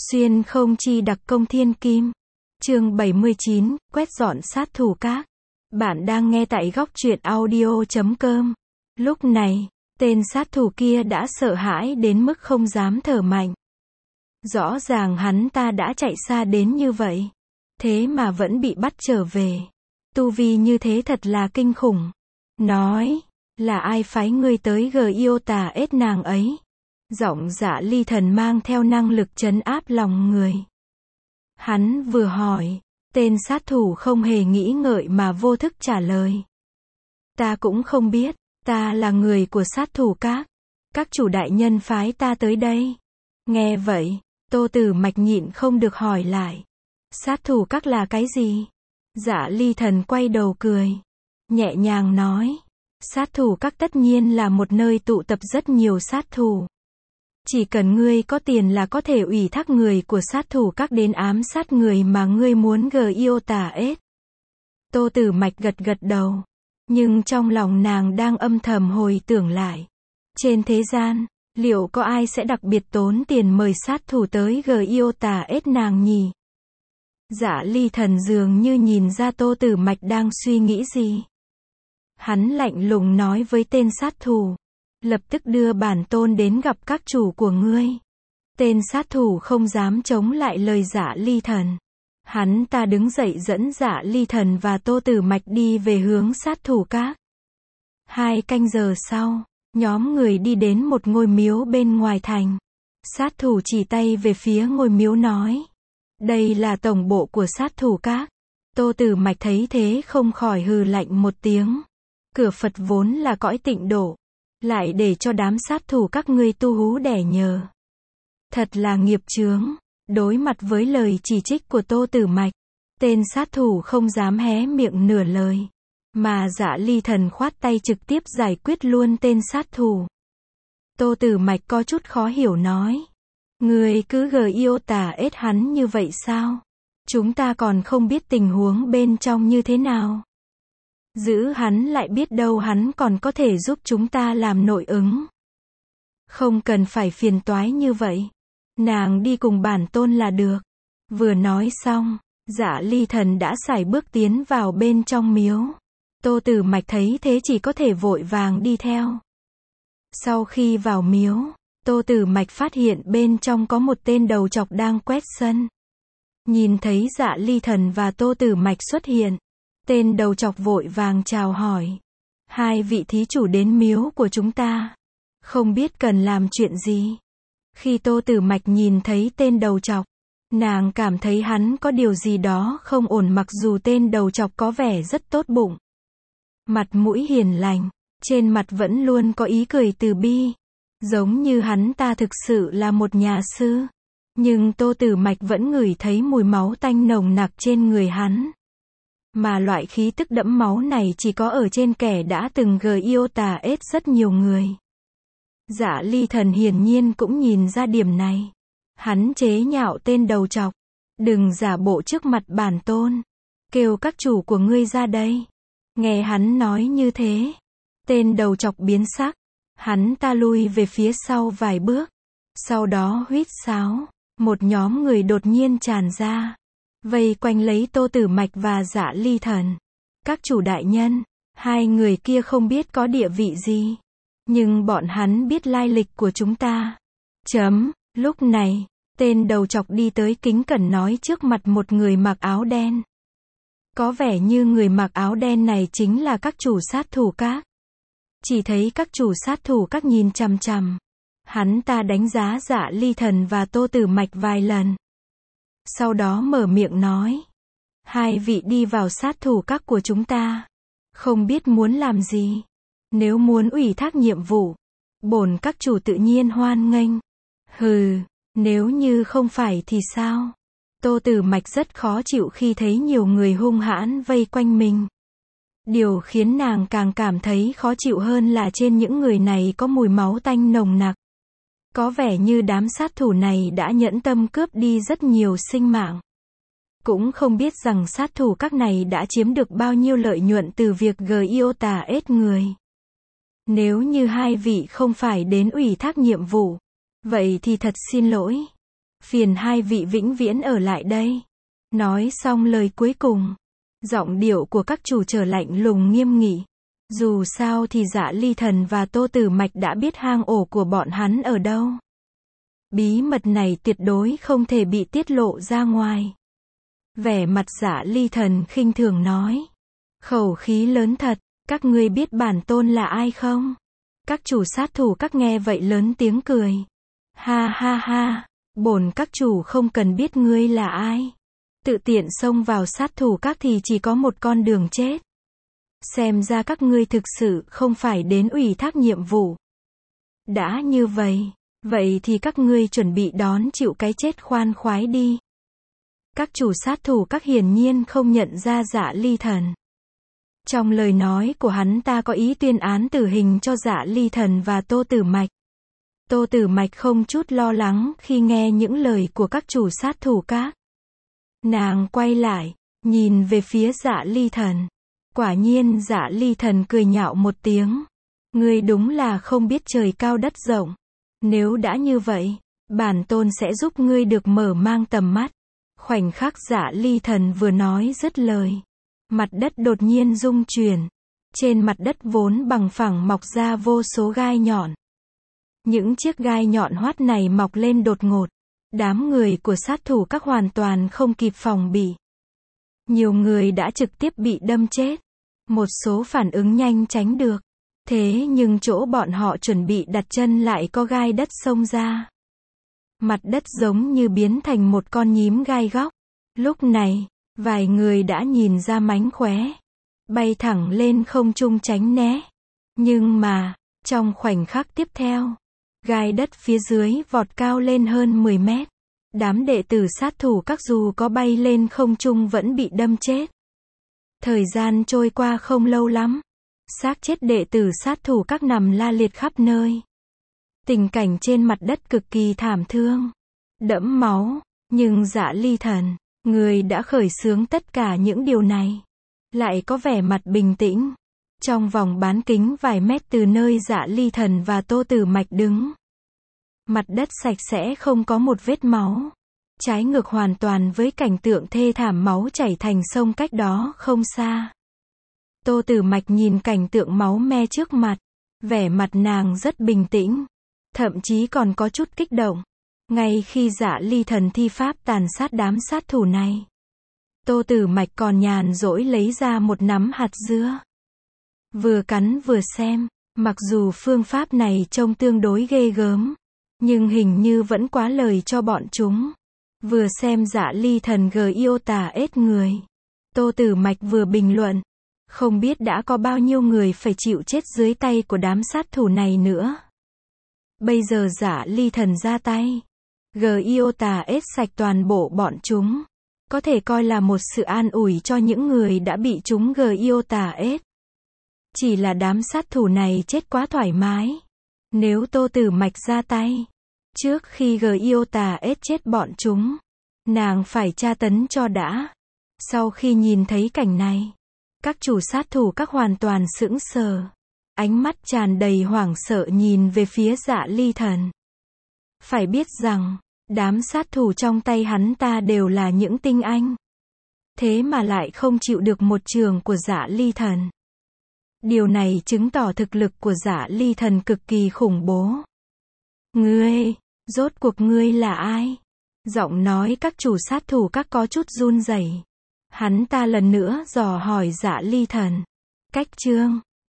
Xuyên không chi đặc công thiên kim. Chương 79, quét dọn sát thủ các. Bạn đang nghe tại góc truyện audio.com. Lúc này, tên sát thủ kia đã sợ hãi đến mức không dám thở mạnh. Rõ ràng hắn ta đã chạy xa đến như vậy, thế mà vẫn bị bắt trở về. Tu vi như thế thật là kinh khủng. Nói, là ai phái ngươi tới Giota ết nàng ấy? Giọng Dạ Ly Thần mang theo năng lực trấn áp lòng người. Hắn vừa hỏi, tên sát thủ không hề nghĩ ngợi mà vô thức trả lời. Ta cũng không biết, ta là người của sát thủ các chủ đại nhân phái ta tới đây. Nghe vậy, Tô Tử Mạch nhịn không được hỏi lại. Sát thủ các là cái gì? Dạ Ly Thần quay đầu cười, nhẹ nhàng nói, sát thủ các tất nhiên là một nơi tụ tập rất nhiều sát thủ. Chỉ cần ngươi có tiền là có thể ủy thác người của sát thủ các đến ám sát người mà ngươi muốn Giota ết. Tô Tử Mạch gật gật đầu, nhưng trong lòng nàng đang âm thầm hồi tưởng lại. Trên thế gian, liệu có ai sẽ đặc biệt tốn tiền mời sát thủ tới Giota ết nàng nhỉ? Dạ Ly Thần dường như nhìn ra Tô Tử Mạch đang suy nghĩ gì. Hắn lạnh lùng nói với tên sát thủ, lập tức đưa bản tôn đến gặp các chủ của ngươi. Tên sát thủ không dám chống lại lời Dạ Ly Thần. Hắn ta đứng dậy dẫn Dạ Ly Thần và Tô Tử Mạch đi về hướng sát thủ các. 2 canh giờ sau, nhóm người đi đến một ngôi miếu bên ngoài thành. Sát thủ chỉ tay về phía ngôi miếu nói, đây là tổng bộ của sát thủ các. Tô Tử Mạch thấy thế không khỏi hừ lạnh một tiếng. Cửa Phật vốn là cõi tịnh độ, lại để cho đám sát thủ các ngươi tu hú đẻ nhờ. Thật là nghiệp chướng. Đối mặt với lời chỉ trích của Tô Tử Mạch, tên sát thủ không dám hé miệng nửa lời, mà Dạ Ly Thần khoát tay trực tiếp giải quyết luôn tên sát thủ. Tô Tử Mạch có chút khó hiểu nói, ngươi cứ Giota ết hắn như vậy sao? Chúng ta còn không biết tình huống bên trong như thế nào. Giữ hắn lại biết đâu hắn còn có thể giúp chúng ta làm nội ứng. Không cần phải phiền toái như vậy. Nàng đi cùng bản tôn là được. Vừa nói xong, Dạ Ly Thần đã sải bước tiến vào bên trong miếu. Tô Tử Mạch thấy thế chỉ có thể vội vàng đi theo. Sau khi vào miếu, Tô Tử Mạch phát hiện bên trong có một tên đầu trọc đang quét sân. Nhìn thấy Dạ Ly Thần và Tô Tử Mạch xuất hiện, tên đầu trọc vội vàng chào hỏi. Hai vị thí chủ đến miếu của chúng ta, không biết cần làm chuyện gì. Khi Tô Tử Mạch nhìn thấy tên đầu trọc, nàng cảm thấy hắn có điều gì đó không ổn, mặc dù tên đầu trọc có vẻ rất tốt bụng. Mặt mũi hiền lành, trên mặt vẫn luôn có ý cười từ bi. Giống như hắn ta thực sự là một nhà sư. Nhưng Tô Tử Mạch vẫn ngửi thấy mùi máu tanh nồng nặc trên người hắn. Mà loại khí tức đẫm máu này chỉ có ở trên kẻ đã từng Giota ết rất nhiều người. Dạ Ly Thần hiển nhiên cũng nhìn ra điểm này. Hắn chế nhạo tên đầu trọc, đừng giả bộ trước mặt bản tôn, kêu các chủ của ngươi ra đây. Nghe hắn nói như thế, tên đầu trọc biến sắc, hắn ta lui về phía sau vài bước. Sau đó huýt sáo, một nhóm người đột nhiên tràn ra, vây quanh lấy Tô Tử Mạch và Dạ Ly Thần. Các chủ đại nhân, hai người kia không biết có địa vị gì, nhưng bọn hắn biết lai lịch của chúng ta. Lúc này, tên đầu trọc đi tới kính cẩn nói trước mặt một người mặc áo đen. Có vẻ như người mặc áo đen này chính là các chủ sát thủ các. Chỉ thấy các chủ sát thủ các nhìn chằm chằm. Hắn ta đánh giá Dạ Ly Thần và Tô Tử Mạch vài lần. Sau đó mở miệng nói, hai vị đi vào sát thủ các của chúng ta, không biết muốn làm gì. Nếu muốn ủy thác nhiệm vụ, bổn các chủ tự nhiên hoan nghênh. Hừ, nếu như không phải thì sao? Tô Tử Mạch rất khó chịu khi thấy nhiều người hung hãn vây quanh mình. Điều khiến nàng càng cảm thấy khó chịu hơn là trên những người này có mùi máu tanh nồng nặc. Có vẻ như đám sát thủ này đã nhẫn tâm cướp đi rất nhiều sinh mạng. Cũng không biết rằng sát thủ các này đã chiếm được bao nhiêu lợi nhuận từ việc Giota ết người. Nếu như hai vị không phải đến ủy thác nhiệm vụ, vậy thì thật xin lỗi. Phiền hai vị vĩnh viễn ở lại đây. Nói xong lời cuối cùng, giọng điệu của các chủ trở lạnh lùng nghiêm nghị. Dù sao thì Dạ Ly Thần và Tô Tử Mạch đã biết hang ổ của bọn hắn ở đâu. Bí mật này tuyệt đối không thể bị tiết lộ ra ngoài. Vẻ mặt Dạ Ly Thần khinh thường nói. Khẩu khí lớn thật, các ngươi biết bản tôn là ai không? Các chủ sát thủ các nghe vậy lớn tiếng cười. Ha ha ha, bổn các chủ không cần biết ngươi là ai. Tự tiện xông vào sát thủ các thì chỉ có một con đường chết. Xem ra các ngươi thực sự không phải đến ủy thác nhiệm vụ. Đã như vậy thì các ngươi chuẩn bị đón chịu cái chết khoan khoái đi. Các chủ sát thủ các hiển nhiên không nhận ra Dạ Ly Thần. Trong lời nói của hắn ta có ý tuyên án tử hình cho Dạ Ly Thần và Tô Tử Mạch. Tô Tử Mạch không chút lo lắng khi nghe những lời của các chủ sát thủ các. Nàng quay lại, nhìn về phía Dạ Ly Thần. Quả nhiên Dạ Ly Thần cười nhạo một tiếng. Ngươi đúng là không biết trời cao đất rộng. Nếu đã như vậy, bản tôn sẽ giúp ngươi được mở mang tầm mắt. Khoảnh khắc Dạ Ly Thần vừa nói dứt lời, mặt đất đột nhiên rung chuyển. Trên mặt đất vốn bằng phẳng mọc ra vô số gai nhọn. Những chiếc gai nhọn hoắt này mọc lên đột ngột. Đám người của sát thủ các hoàn toàn không kịp phòng bị. Nhiều người đã trực tiếp bị đâm chết. Một số phản ứng nhanh tránh được. Thế nhưng chỗ bọn họ chuẩn bị đặt chân lại có gai đất xông ra. Mặt đất giống như biến thành một con nhím gai góc. Lúc này, vài người đã nhìn ra mánh khóe. Bay thẳng lên không trung tránh né. Nhưng mà, trong khoảnh khắc tiếp theo, gai đất phía dưới vọt cao lên hơn 10 mét. Đám đệ tử sát thủ các dù có bay lên không trung vẫn bị đâm chết. Thời gian trôi qua không lâu lắm. Xác chết đệ tử sát thủ các nằm la liệt khắp nơi. Tình cảnh trên mặt đất cực kỳ thảm thương. Đẫm máu. Nhưng Dạ Ly Thần, người đã khởi xướng tất cả những điều này, lại có vẻ mặt bình tĩnh. Trong vòng bán kính vài mét từ nơi Dạ Ly Thần và Tô Tử Mạch đứng. Mặt đất sạch sẽ không có một vết máu. Trái ngược hoàn toàn với cảnh tượng thê thảm máu chảy thành sông cách đó không xa. Tô Tử Mạch nhìn cảnh tượng máu me trước mặt. Vẻ mặt nàng rất bình tĩnh. Thậm chí còn có chút kích động. Ngay khi Dạ Ly Thần thi pháp tàn sát đám sát thủ này, Tô Tử Mạch còn nhàn rỗi lấy ra một nắm hạt dưa. Vừa cắn vừa xem. Mặc dù phương pháp này trông tương đối ghê gớm, nhưng hình như vẫn quá lời cho bọn chúng. Vừa xem Dạ Ly Thần yêu tà ết người, Tô Tử Mạch vừa bình luận. Không biết đã có bao nhiêu người phải chịu chết dưới tay của đám sát thủ này nữa. Bây giờ Dạ Ly Thần ra tay, yêu tà ết sạch toàn bộ bọn chúng. Có thể coi là một sự an ủi cho những người đã bị chúng yêu tà ết. Chỉ là đám sát thủ này chết quá thoải mái. Nếu Tô Tử Mạch ra tay, trước khi yêu tà ết chết bọn chúng, nàng phải tra tấn cho đã. Sau khi nhìn thấy cảnh này, các chủ sát thủ các hoàn toàn sững sờ. Ánh mắt tràn đầy hoảng sợ nhìn về phía Dạ Ly Thần. Phải biết rằng, đám sát thủ trong tay hắn ta đều là những tinh anh. Thế mà lại không chịu được một trường của Dạ Ly Thần. Điều này chứng tỏ thực lực của Dạ Ly Thần cực kỳ khủng bố. Ngươi, rốt cuộc ngươi là ai? Giọng nói các chủ sát thủ các có chút run rẩy. Hắn ta lần nữa dò hỏi Dạ Ly Thần. Cách chương